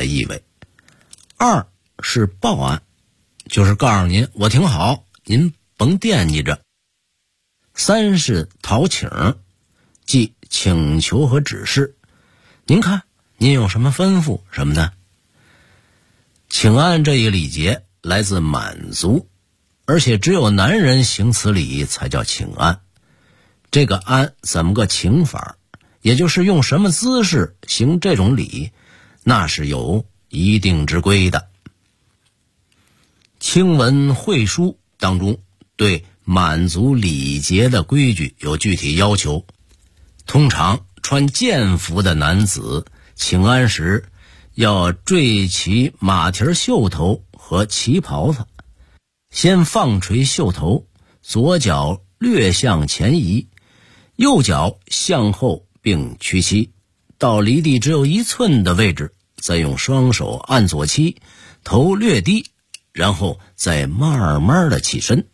的意味。二是报案，就是告诉您我挺好，您甭惦记着。三是讨请，即请求和指示，您看您有什么吩咐什么的。请安这一礼节来自满族，而且只有男人行此礼才叫请安。这个安怎么个请法，也就是用什么姿势行这种礼，那是有一定之规的。清文会书当中对满族礼节的规矩有具体要求。通常穿剑服的男子请安时要缀齐马蹄袖头和旗袍子，先放垂袖头，左脚略向前移，右脚向后并屈膝，到离地只有1寸的位置，再用双手按左膝，头略低，然后再慢慢的起身。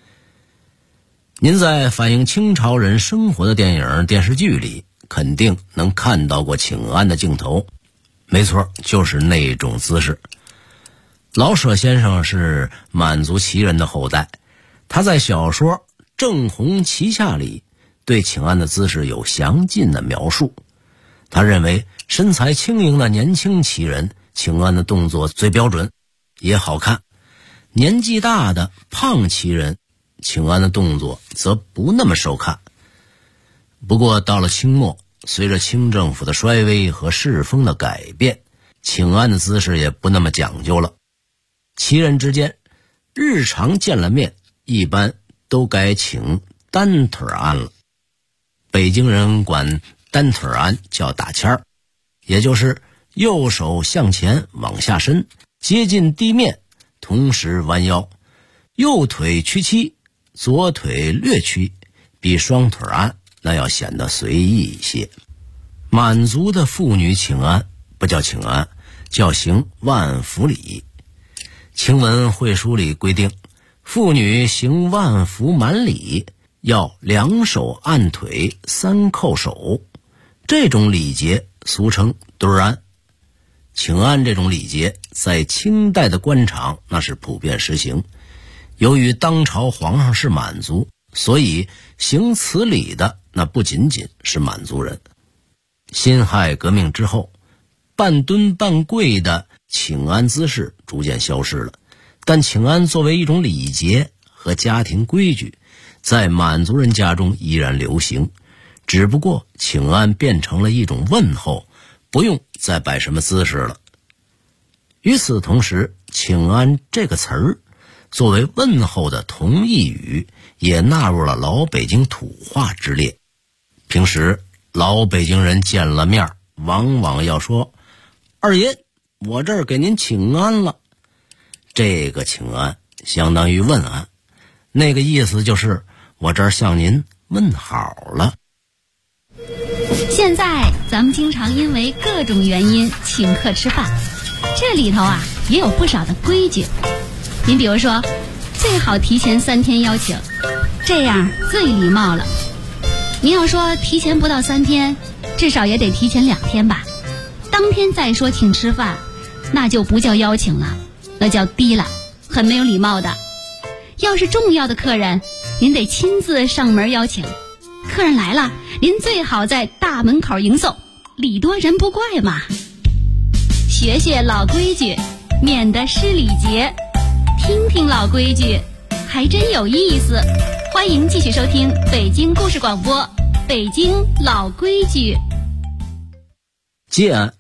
您在反映清朝人生活的电影电视剧里肯定能看到过请安的镜头，没错，就是那种姿势。老舍先生是满族旗人的后代，他在小说《正红旗下》里对请安的姿势有详尽的描述。他认为身材轻盈的年轻旗人请安的动作最标准也好看，年纪大的胖旗人请安的动作则不那么受看。不过到了清末，随着清政府的衰微和世风的改变，请安的姿势也不那么讲究了。旗人之间日常见了面，一般都改请单腿安了。北京人管单腿安叫打签儿，也就是右手向前往下伸，接近地面，同时弯腰，右腿屈膝，左腿略屈，比双腿安那要显得随意一些。满族的妇女请安不叫请安，叫行万福礼。清文会书里规定，妇女行万福满礼要2手按腿3叩手，这种礼节俗称对安。请安这种礼节在清代的官场那是普遍实行，由于当朝皇上是满族，所以行此礼的那不仅仅是满族人。辛亥革命之后，半蹲半跪的请安姿势逐渐消失了，但请安作为一种礼节和家庭规矩，在满族人家中依然流行，只不过请安变成了一种问候，不用再摆什么姿势了。与此同时，请安这个词儿作为问候的同义语，也纳入了老北京土话之列。平时老北京人见了面，往往要说：“二爷，我这儿给您请安了。”这个请安相当于问安，那个意思就是我这儿向您问好了。 现在咱们经常因为各种原因请客吃饭，这里头也有不少的规矩。您比如说，最好提前3天邀请，这样最礼貌了。您要说提前不到3天，至少也得提前2天吧。当天再说请吃饭，那就不叫邀请了，那叫低了，很没有礼貌的。要是重要的客人，您得亲自上门邀请。客人来了，您最好在大门口迎送，礼多人不怪嘛。学学老规矩，免得失礼节。听听老规矩，还真有意思。欢迎继续收听北京故事广播《北京老规矩》。 接安，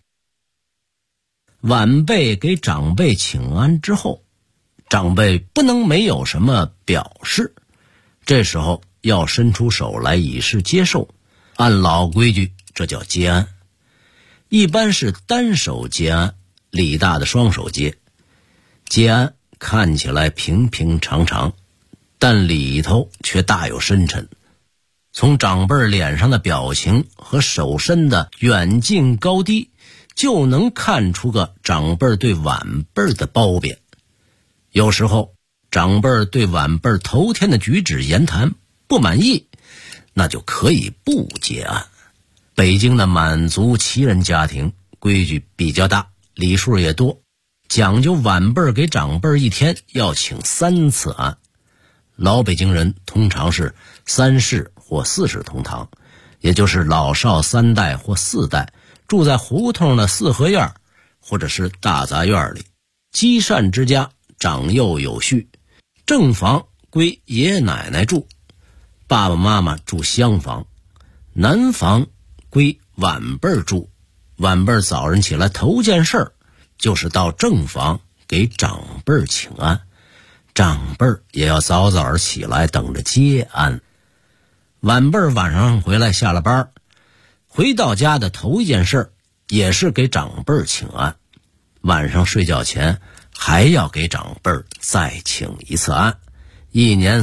晚辈给长辈请安之后，长辈不能没有什么表示，这时候要伸出手来以示接受。按老规矩，这叫接安。一般是单手接安，礼大的双手接。接安看起来平平常常，但里头却大有深沉。从长辈脸上的表情和手伸的远近高低，就能看出个长辈对晚辈的褒贬。有时候长辈对晚辈头天的举止言谈不满意，那就可以不接安。北京的满族旗人家庭规矩比较大， 礼数也多，讲究晚辈给长辈一天要请3次安。老北京人通常是3世或4世同堂，也就是老少3代或4代住在胡同的4合院或者是大杂院里。积善之家长幼有序，正房归爷爷奶奶住，爸爸妈妈住厢房，南房归晚辈住。晚辈早晨起来头件事就是到正房给长辈请安，长辈也要早早起来等着接安。晚辈晚上回来下了班，回到家的头一件事也是给长辈请安，晚上睡觉前还要给长辈再请一次安。1年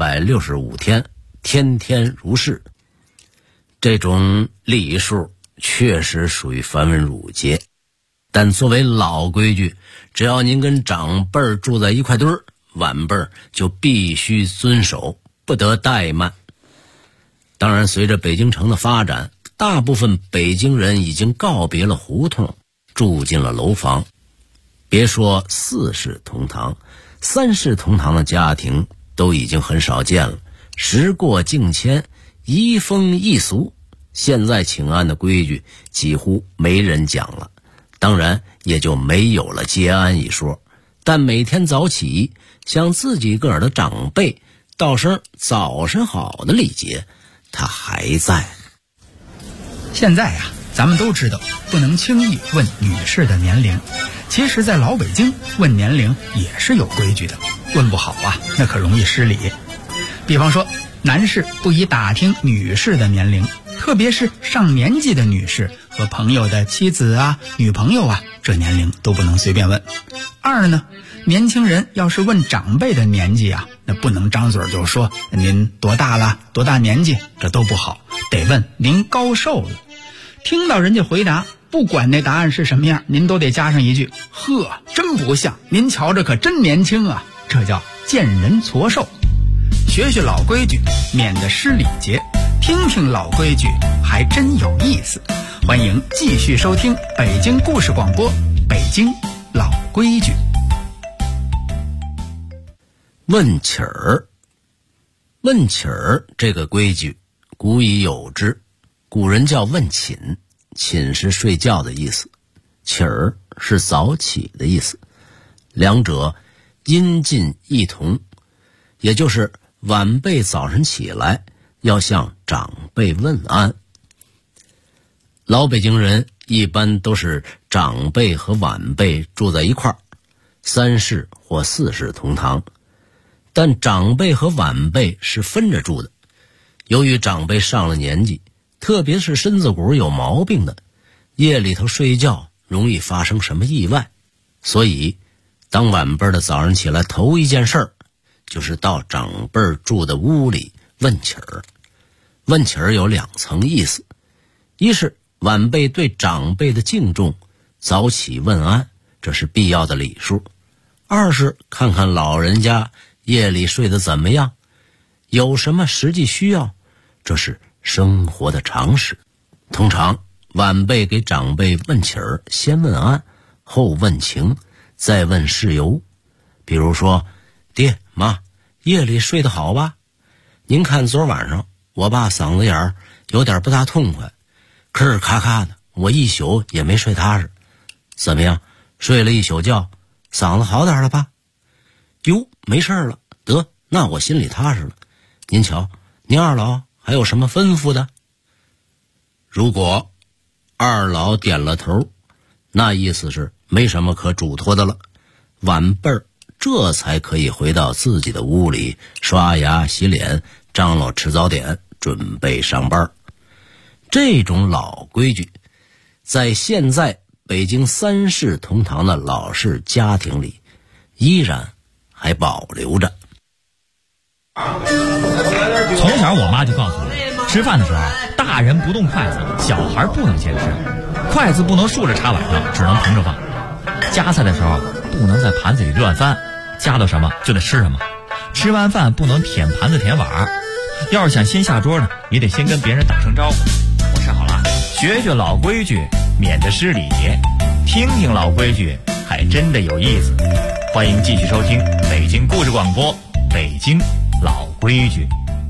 365天，天天如是。这种礼数确实属于繁文缛节，但作为老规矩，只要您跟长辈住在一块堆儿，晚辈就必须遵守，不得怠慢。当然，随着北京城的发展，大部分北京人已经告别了胡同，住进了楼房。别说4世同堂，3世同堂的家庭都已经很少见了。时过境迁，移风易俗，现在请安的规矩几乎没人讲了，当然也就没有了接安一说。但每天早起向自己个儿的长辈道声早晨好的礼节，它还在。 现在呀，咱们都知道不能轻易问女士的年龄，其实在老北京问年龄也是有规矩的，问不好啊，那可容易失礼。比方说，男士不宜打听女士的年龄，特别是上年纪的女士和朋友的妻子啊、女朋友啊，这年龄都不能随便问。2呢，年轻人要是问长辈的年纪啊，那不能张嘴就说您多大了、多大年纪，这都不好，得问您高寿了。听到人家回答，不管那答案是什么样，您都得加上一句：呵，真不像，您瞧着可真年轻啊。这叫见人矬寿。学学老规矩，免得失礼节，听听老规矩，还真有意思。欢迎继续收听北京故事广播，北京老规矩。 问起儿，问起儿这个规矩古已有之，古人叫问寝，寝是睡觉的意思，起儿是早起的意思，两者音近异同，也就是晚辈早晨起来要向长辈问安。老北京人一般都是长辈和晚辈住在一块儿，3世或4世同堂，但长辈和晚辈是分着住的。由于长辈上了年纪，特别是身子骨有毛病的，夜里头睡觉容易发生什么意外，所以当晚辈的早上起来头一件事就是到长辈住的屋里问起儿。问起儿有2层意思，一是晚辈对长辈的敬重，早起问安，这是必要的礼数。2是看看老人家夜里睡得怎么样，有什么实际需要，这是生活的常识。通常晚辈给长辈问起儿，先问安，后问情，再问事由。比如说，爹妈，夜里睡得好吧？您看昨晚上我爸嗓子眼儿有点不大痛快，吭儿咔咔的，我一宿也没睡踏实。怎么样，睡了一宿觉，嗓子好点了吧？哟，没事了，得，那我心里踏实了。您瞧，您二老还有什么吩咐的？如果二老点了头，那意思是没什么可嘱托的了，晚辈儿这才可以回到自己的屋里刷牙洗脸，张罗吃早点，准备上班。这种老规矩在现在北京3世同堂的老式家庭里依然还保留着。 从小我妈就告诉我，吃饭的时候大人不动筷子，小孩不能先吃，筷子不能竖着插碗上，只能平着放，夹菜的时候不能在盘子里乱翻，夹到什么就得吃什么，吃完饭不能舔盘子舔碗，要是想先下桌呢，也得先跟别人打声招呼。我吃好了，学学老规矩，免得失礼节。 听听老规矩，还真的有意思。欢迎继续收听北京故事广播，北京老规矩。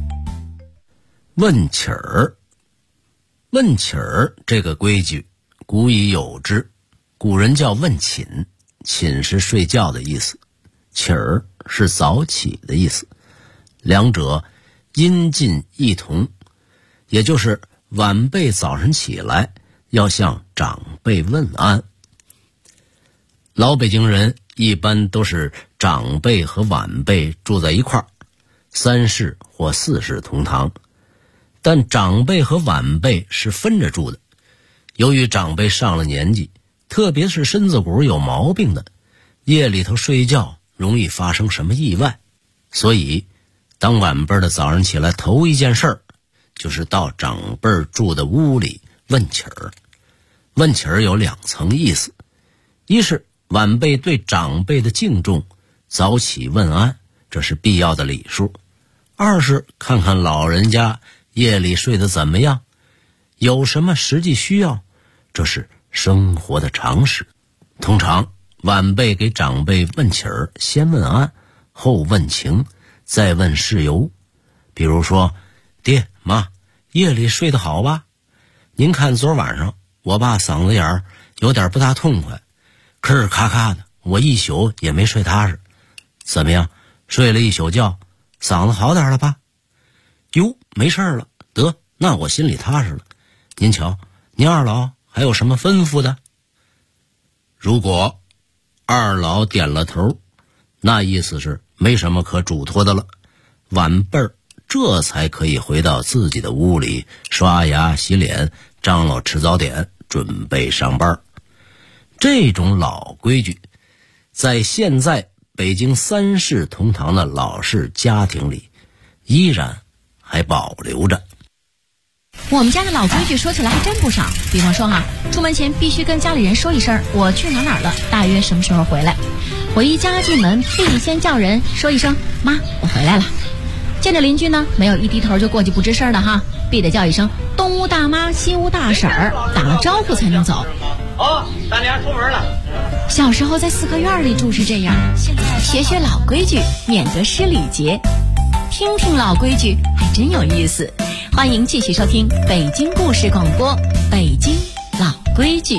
问起儿，问起儿这个规矩古已有之，古人叫问寝，寝是睡觉的意思，起儿是早起的意思，两者音近异同，也就是晚辈早晨起来要向长辈问安。老北京人一般都是长辈和晚辈住在一块儿，三室或四室同堂，但长辈和晚辈是分着住的。由于长辈上了年纪，特别是身子骨有毛病的，夜里头睡觉容易发生什么意外，所以当晚辈的早上起来头一件事儿就是到长辈住的屋里问起儿。问起儿有两层意思，一是晚辈对长辈的敬重，早起问安，这是必要的礼数；二是看看老人家夜里睡得怎么样，有什么实际需要，这是生活的常识。通常晚辈给长辈问起儿，先问安，后问情，再问事由。比如说，爹妈，夜里睡得好吧？您看昨晚上我爸嗓子眼儿有点不大痛快，吭儿咔咔的，我一宿也没睡踏实。怎么样，睡了一宿觉，嗓子好点了吧？哟，没事了，得，那我心里踏实了。您瞧，您二老还有什么吩咐的？如果二老点了头，那意思是没什么可嘱托的了，晚辈儿这才可以回到自己的屋里刷牙洗脸，张罗吃早点，准备上班。这种老规矩在现在北京三室同堂的老式家庭里依然还保留着。 我们家的老规矩说起来还真不少，比方说出门前必须跟家里人说一声我去哪儿了，大约什么时候回来。回家进门必先叫人说一声妈，我回来了。见着邻居呢，没有一低头就过去不吱声的必得叫一声东屋大妈西屋大婶儿，打了招呼才能走。 大娘出门了。 小时候在四合院里住是这样，现在学学老规矩，免得失礼节。听听老规矩还真有意思。欢迎继续收听北京故事广播，北京老规矩。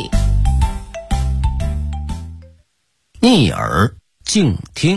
逆耳静听。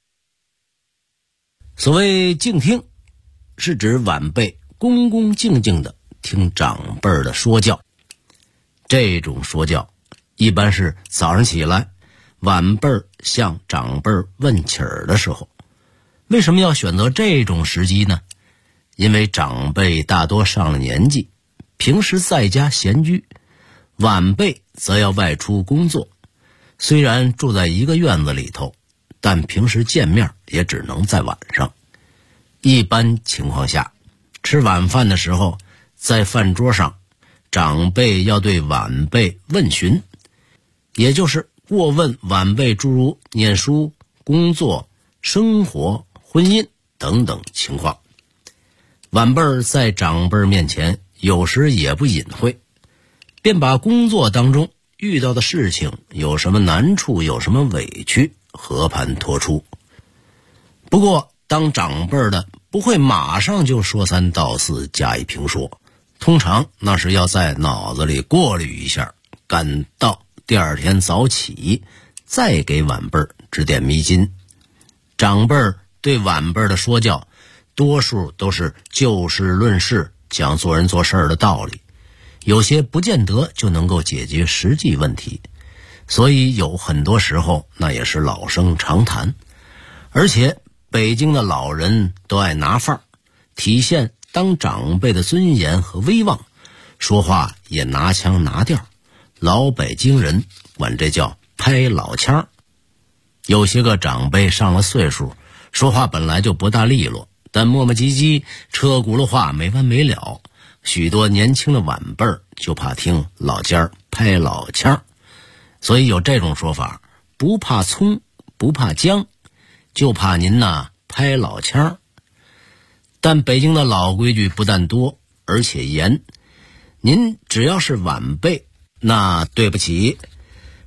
所谓静听，是指晚辈恭恭敬敬地听长辈的说教。这种说教一般是早上起来晚辈向长辈问起儿的时候。为什么要选择这种时机呢？因为长辈大多上了年纪，平时在家闲居，晚辈则要外出工作。虽然住在一个院子里头，但平时见面也只能在晚上。一般情况下，吃晚饭的时候，在饭桌上，长辈要对晚辈问询，也就是过问晚辈诸如念书、工作、生活、婚姻等等情况。晚辈在长辈面前有时也不隐晦，便把工作当中遇到的事情有什么难处，有什么委屈，和盘托出。不过当长辈的不会马上就说三道四加以评说，通常那是要在脑子里过滤一下，赶到第二天早起再给晚辈指点迷津。长辈对晚辈的说教多数都是就事论事，讲做人做事的道理，有些不见得就能够解决实际问题，所以有很多时候那也是老生常谈。而且北京的老人都爱拿范儿，体现当长辈的尊严和威望，说话也拿腔拿调，老北京人管这叫拍老腔。有些个长辈上了岁数，说话本来就不大利落，但磨磨唧唧，车轱辘话没完没了，许多年轻的晚辈就怕听老尖儿拍老腔，所以有这种说法，不怕葱不怕姜，就怕您拍老腔。但北京的老规矩不但多，而且严。您只要是晚辈，那对不起，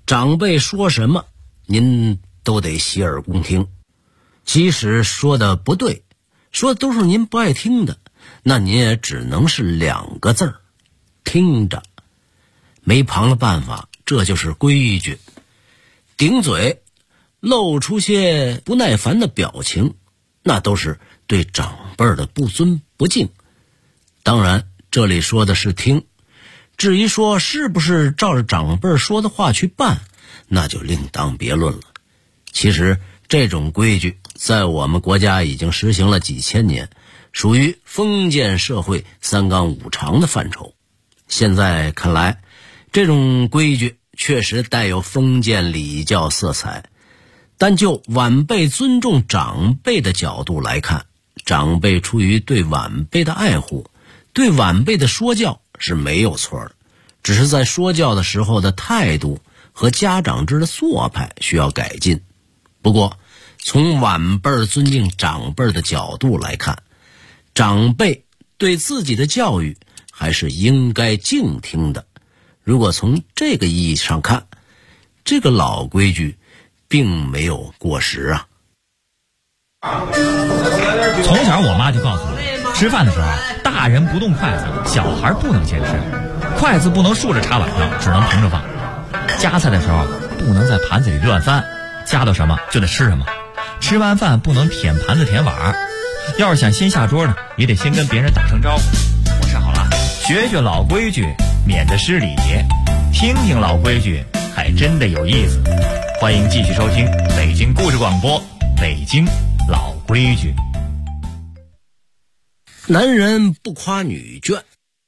长辈说什么您都得洗耳恭听，即使说的不对，说的都是您不爱听的，那您也只能是2个字儿：听着。没旁的办法，这就是规矩。顶嘴露出些不耐烦的表情，那都是对长辈的不尊不敬。当然这里说的是听，至于说是不是照着长辈说的话去办，那就另当别论了。其实这种规矩在我们国家已经实行了几千年，属于封建社会3纲5常的范畴。现在看来，这种规矩确实带有封建礼教色彩，但就晚辈尊重长辈的角度来看，长辈出于对晚辈的爱护，对晚辈的说教是没有错的，只是在说教的时候的态度和家长制的做派需要改进。不过从晚辈尊敬长辈的角度来看，长辈对自己的教育还是应该静听的。如果从这个意义上看，这个老规矩并没有过时啊。 从小我妈就告诉我，吃饭的时候大人不动筷子，小孩不能先吃，筷子不能竖着插碗上，只能平着放。夹菜的时候不能在盘子里乱翻，夹到什么就得吃什么。吃完饭不能舔盘子舔碗，要是想先下桌呢，也得先跟别人打声招呼。我吃好了，学学老规矩，免得失礼，听听老规矩，还真的有意思。欢迎继续收听北京故事广播，北京老规矩。 男人不夸女眷。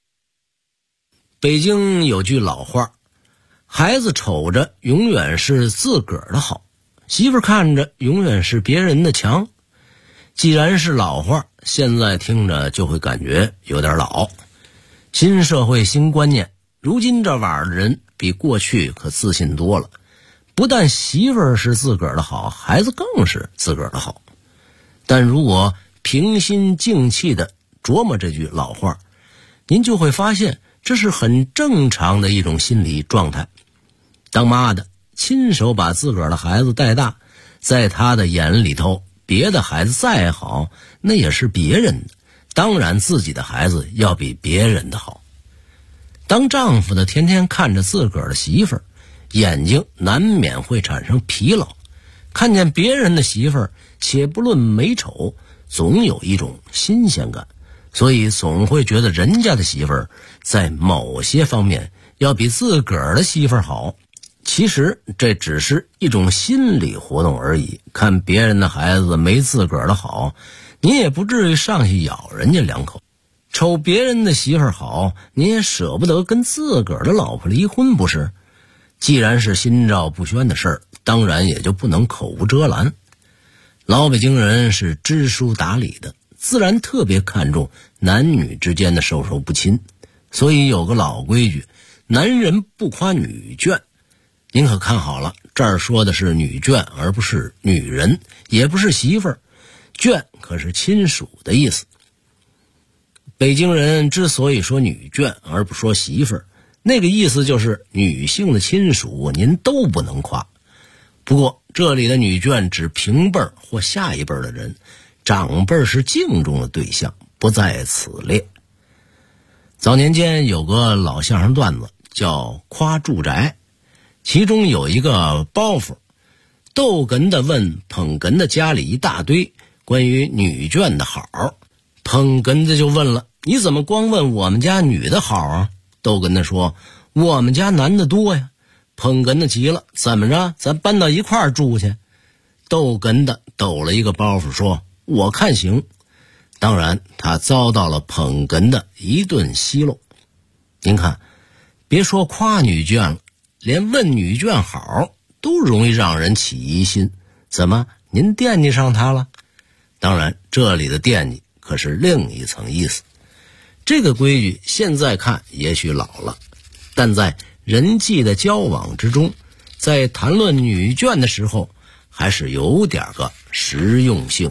北京有句老话，孩子瞅着永远是自个儿的好，媳妇看着永远是别人的强。既然是老话，现在听着就会感觉有点老。新社会新观念，如今这晚的人比过去可自信多了，不但媳妇儿是自个儿的好，孩子更是自个儿的好。但如果平心静气地琢磨这句老话，您就会发现这是很正常的一种心理状态。当妈的亲手把自个儿的孩子带大，在他的眼里头，别的孩子再好，那也是别人的，当然自己的孩子要比别人的好。当丈夫的天天看着自个儿的媳妇儿，眼睛难免会产生疲劳，看见别人的媳妇儿，且不论美丑，总有一种新鲜感，所以总会觉得人家的媳妇儿在某些方面要比自个儿的媳妇儿好。其实这只是一种心理活动而已，看别人的孩子没自个儿的好，你也不至于上去咬人家2口。瞅别人的媳妇儿好，你也舍不得跟自个儿的老婆离婚，不是？既然是心照不宣的事儿，当然也就不能口无遮拦。老北京人是知书达理的，自然特别看重男女之间的授受不亲，所以有个老规矩，男人不夸女眷。您可看好了，这儿说的是女眷，而不是女人，也不是媳妇儿。眷可是亲属的意思。北京人之所以说女眷而不说媳妇儿，那个意思就是女性的亲属您都不能夸。不过这里的女眷指平辈或下一辈的人，长辈是敬重的对象，不在此列。早年间有个老相声段子叫夸住宅，其中有一个包袱，逗哏的问捧哏的家里一大堆关于女眷的好，捧哏的就问了，你怎么光问我们家女的好啊？逗哏的说，我们家男的多呀。捧哏的急了，怎么着，咱搬到一块儿住去？逗哏的抖了一个包袱说，我看行。当然他遭到了捧哏的一顿奚落。您看，别说夸女眷了，连问女眷好都容易让人起疑心，怎么您惦记上她了？当然这里的惦记可是另一层意思。这个规矩现在看也许老了，但在人际的交往之中，在谈论女眷的时候，还是有点个实用性。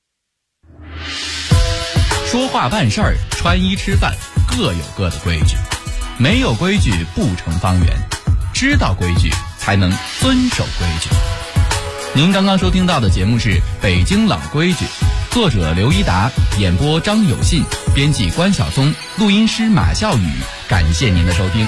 说话办事儿，穿衣吃饭，各有各的规矩，没有规矩不成方圆，知道规矩才能遵守规矩。您刚刚收听到的节目是《北京老规矩》，作者刘一达，演播张有信，编辑关晓松，录音师马笑宇。感谢您的收听。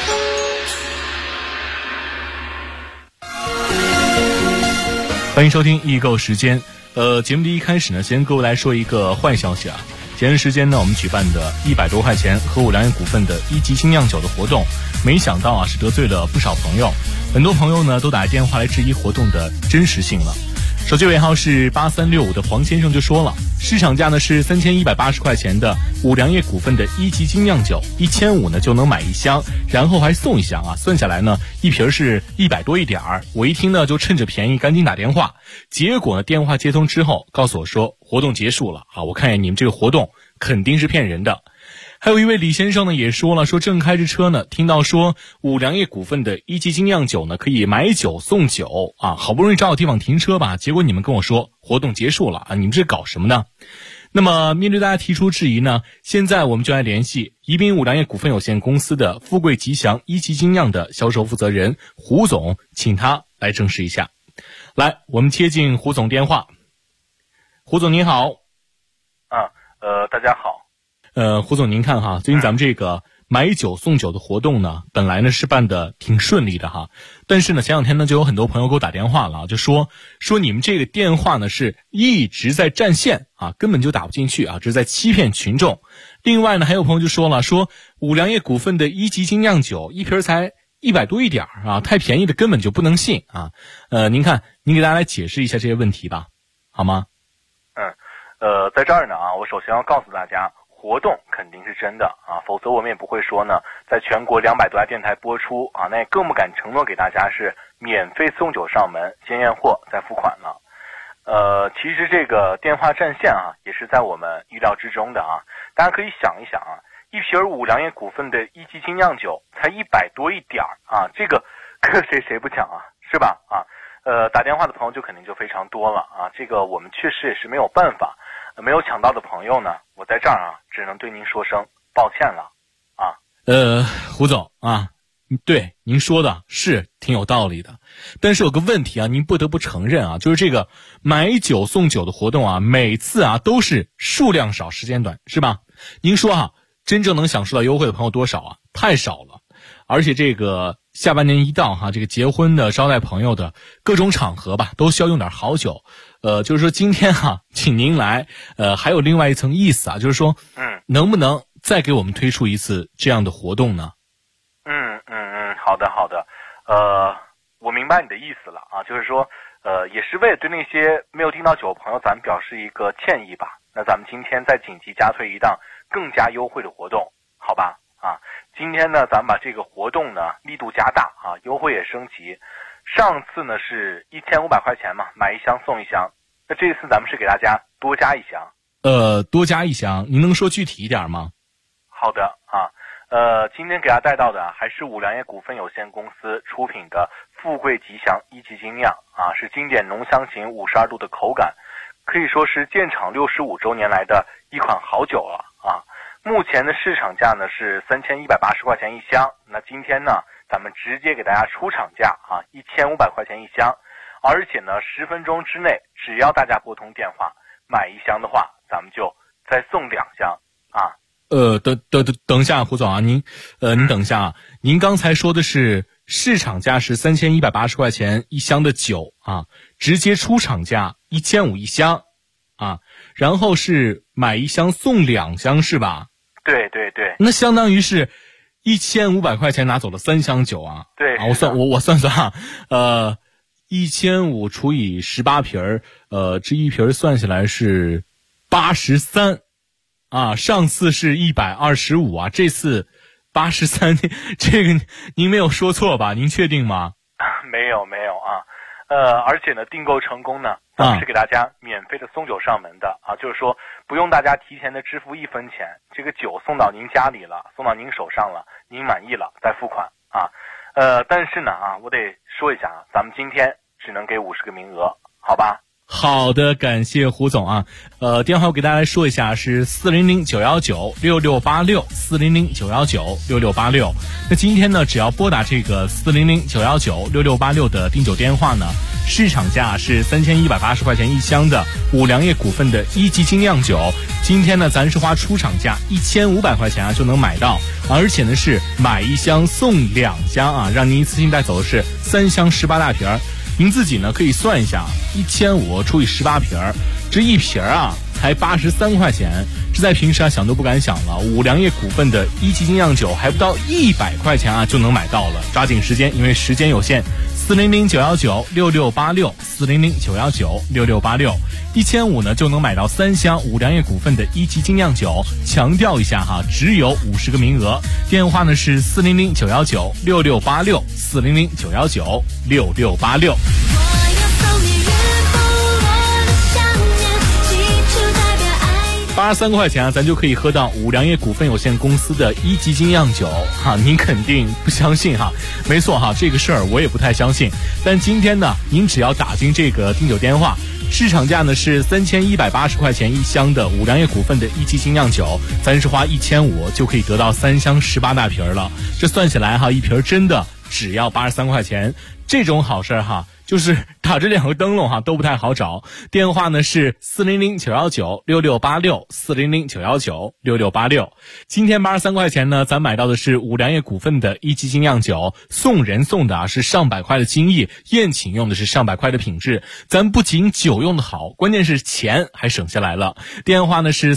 欢迎收听易购时间。节目的一开始呢，先各位来说一个坏消息啊。前段时间呢，我们举办的100多块钱和五粮液股份的1级精酿酒的活动，没想到啊是得罪了不少朋友，很多朋友呢都打电话来质疑活动的真实性了。手机尾号是8365的黄先生就说了，市场价呢是3180块钱的五粮液股份的1级精酿酒，1500呢就能买一箱，然后还送一箱啊，算下来呢一瓶是100多一点儿。我一听呢就趁着便宜赶紧打电话，结果呢电话接通之后告诉我说活动结束了啊，我看见你们这个活动肯定是骗人的。还有一位李先生呢也说了，说正开着车呢，听到说五粮液股份的1级精酿酒呢可以买酒送酒啊，好不容易找到地方停车吧，结果你们跟我说活动结束了啊，你们这搞什么呢？那么面对大家提出质疑呢，现在我们就来联系宜宾五粮液股份有限公司的富贵吉祥1级精酿的销售负责人胡总，请他来证实一下。来，我们接进胡总电话。胡总您好。 大家好。 胡总您看哈，最近咱们这个买酒送酒的活动呢，本来呢是办的挺顺利的哈，但是呢前两天呢就有很多朋友给我打电话了，就说你们这个电话呢是一直在占线啊，根本就打不进去啊，这是在欺骗群众。另外呢还有朋友就说了，说五粮液股份的1级精酿酒一瓶才100多一点啊，太便宜的根本就不能信啊。您看您给大家来解释一下这些问题吧，好吗？ 在这儿呢啊，我首先要告诉大家，活动肯定是真的啊，否则我们也不会说呢，在全国200多家电台播出啊，那也更不敢承诺给大家是免费送酒上门，先验货再付款了。其实这个电话占线啊，也是在我们预料之中的啊。大家可以想一想啊，一瓶五粮液股份的1级精酿酒才100多一点啊，这个谁不抢啊，是吧？啊，打电话的朋友就肯定就非常多了啊，这个我们确实也是没有办法。没有抢到的朋友呢，我在这儿啊，只能对您说声抱歉了啊。 胡总啊，对您说的是挺有道理的，但是有个问题啊，您不得不承认啊，就是这个买酒送酒的活动啊，每次啊都是数量少时间短，是吧？您说啊，真正能享受到优惠的朋友多少啊？太少了。而且这个下半年一到哈，这个结婚的、招待朋友的各种场合吧，都需要用点好酒。就是说今天哈，请您来，还有另外一层意思啊，就是说，能不能再给我们推出一次这样的活动呢？ 好的，我明白你的意思了啊，就是说，也是为了对那些没有订到酒的朋友，咱们表示一个歉意吧。那咱们今天再紧急加推一档更加优惠的活动，好吧？啊，今天呢，咱们把这个活动呢力度加大啊，优惠也升级。上次呢是1500块钱嘛，买一箱送一箱。那这次咱们是给大家多加一箱。 多加一箱，您能说具体一点吗？ 好的啊，今天给大家带到的还是五粮液股份有限公司出品的富贵吉祥1级精酿啊，是经典浓香型52度的口感，可以说是建厂65周年来的一款好酒了啊。目前的市场价呢是3180块钱一箱，那今天呢咱们直接给大家出厂价啊，1500块钱一箱，而且呢10分钟之内，只要大家拨通电话买一箱的话，咱们就再送2箱啊。 等一下，胡总啊，您等一下啊，您刚才说的是市场价是3180块钱一箱的酒啊，直接出厂价1500一箱啊，然后是买一箱送2箱是吧？ 对， 那相当于是1500块钱拿走了3箱酒啊。 对啊，我算啊，1500除以18瓶这一瓶算下来是83啊，上次是125啊，这次83，这个您没有说错吧？您确定吗？ 没有啊，而且呢，订购成功呢，咱们是给大家免费的送酒上门的啊，就是说不用大家提前的支付1分钱，这个酒送到您家里了，送到您手上了，您满意了再付款啊。但是呢啊，我得说一下啊，咱们今天只能给50个名额，好吧？ 好的，感谢胡总啊。电话我给大家来说一下，是400-919-6686，400-919-6686。那今天呢，只要拨打这个400-919-6686的订酒电话呢，市场价是3180块钱一箱的五粮液股份的一级精酿酒，今天呢咱是花出厂价1500块钱啊就能买到，而且呢是买一箱送2箱啊，让您一次性带走的是3箱18大瓶。您自己呢可以算一下，1500除以18瓶，这一瓶啊才83块钱，这在平时啊想都不敢想了。五粮液股份的一级精酿酒还不到100块钱啊就能买到了，抓紧时间，因为时间有限。400-919-6686，400-919-6686，1500呢就能买到3箱五粮液股份的一级精酿酒。强调一下哈，只有50个名额。电话呢是400-919-6686，400-919-6686。83块钱啊，咱就可以喝到五粮液股份有限公司的一级精酿酒哈，您肯定不相信哈？没错哈，这个事儿我也不太相信。但今天呢，您只要打进这个订酒电话，市场价呢是3180块钱一箱的五粮液股份的一级精酿酒，咱是花1500就可以得到3箱18大瓶了。这算起来哈，一瓶真的只要83块钱，这种好事哈。就是打这2个灯笼哈都不太好找，电话呢是400-919-6686，400-919-6686。今天83块钱呢，咱买到的是五粮液股份的一级精酿酒，送人送的啊是上百块的精益，宴请用的是上百块的品质，咱不仅酒用的好，关键是钱还省下来了。电话呢是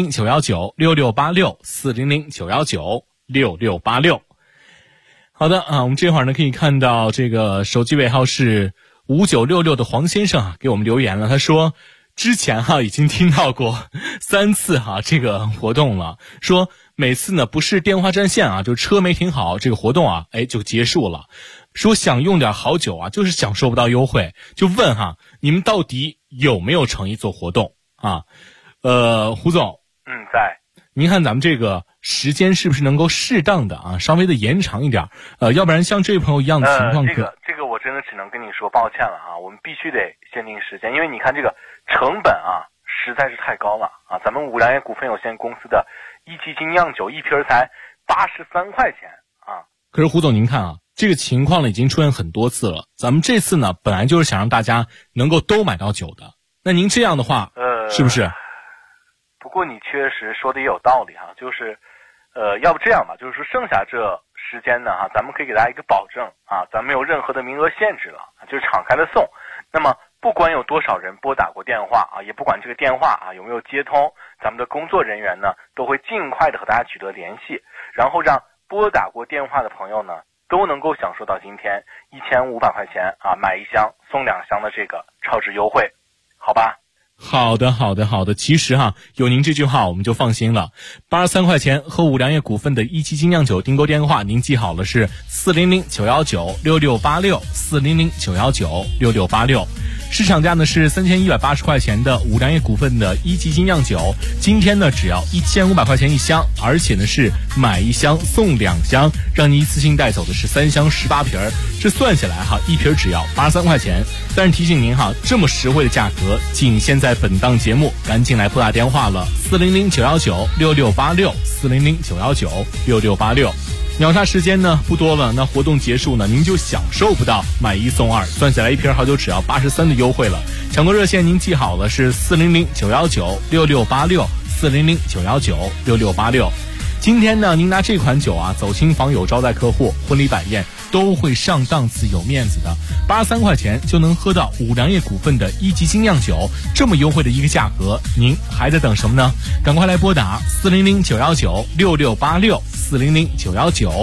400-919-6686，400-919-6686。好的啊，我们这会儿呢可以看到这个手机尾号是5966的黄先生啊给我们留言了，他说之前已经听到过3次这个活动了，说每次呢不是电话占线啊，就车没停好，这个活动就结束了。说想用点好酒啊，就是享受不到优惠，就问你们到底有没有诚意做活动啊？胡总， 在。 您看咱们这个时间是不是能够适当的稍微的延长一点？要不然像这位朋友一样的情况， 这个我真的只能跟你说抱歉了我们必须得限定时间，因为你看这个成本实在是太高了咱们五粮液股份有限公司的一级精酿酒一瓶才83块钱可是胡总您看这个情况呢已经出现很多次了，咱们这次呢本来就是想让大家能够都买到酒的，那您这样的话是不是？ 不过你确实说的也有道理就是要不这样吧，就是说剩下这时间呢咱们可以给大家一个保证咱们没有任何的名额限制了，就是敞开的送。那么不管有多少人拨打过电话也不管这个电话有没有接通，咱们的工作人员呢都会尽快的和大家取得联系，然后让拨打过电话的朋友呢都能够享受到今天1500块钱买1箱送2箱的这个超值优惠，好吧？ 好的，其实有您这句话我们就放心了。83块钱和五粮液股份的一级精酿酒订购电话您记好了，是400-919-6686，400-919-6686。市场价呢是3180块钱的五粮液股份的一级精酿酒，今天呢只要1500块钱一箱，而且呢是买1箱送2箱，让你一次性带走的是3箱18瓶，这算下来一瓶只要83块钱。但是提醒您这么实惠的价格仅限在本档节目，赶紧来拨打电话了，400-919-6686，400-919-6686。秒杀时间呢不多了，那活动结束呢您就享受不到买1送2，算下来一瓶好酒只要83的优惠了。抢购热线您记好了，是400-919-6686，400-919-6686。今天呢您拿这款酒走亲访友、招待客户、婚礼摆宴都会上档次有面子的，83块钱就能喝到五粮液股份的一级精酿酒，这么优惠的一个价格，您还在等什么呢？赶快来拨打400-919-6686，400-919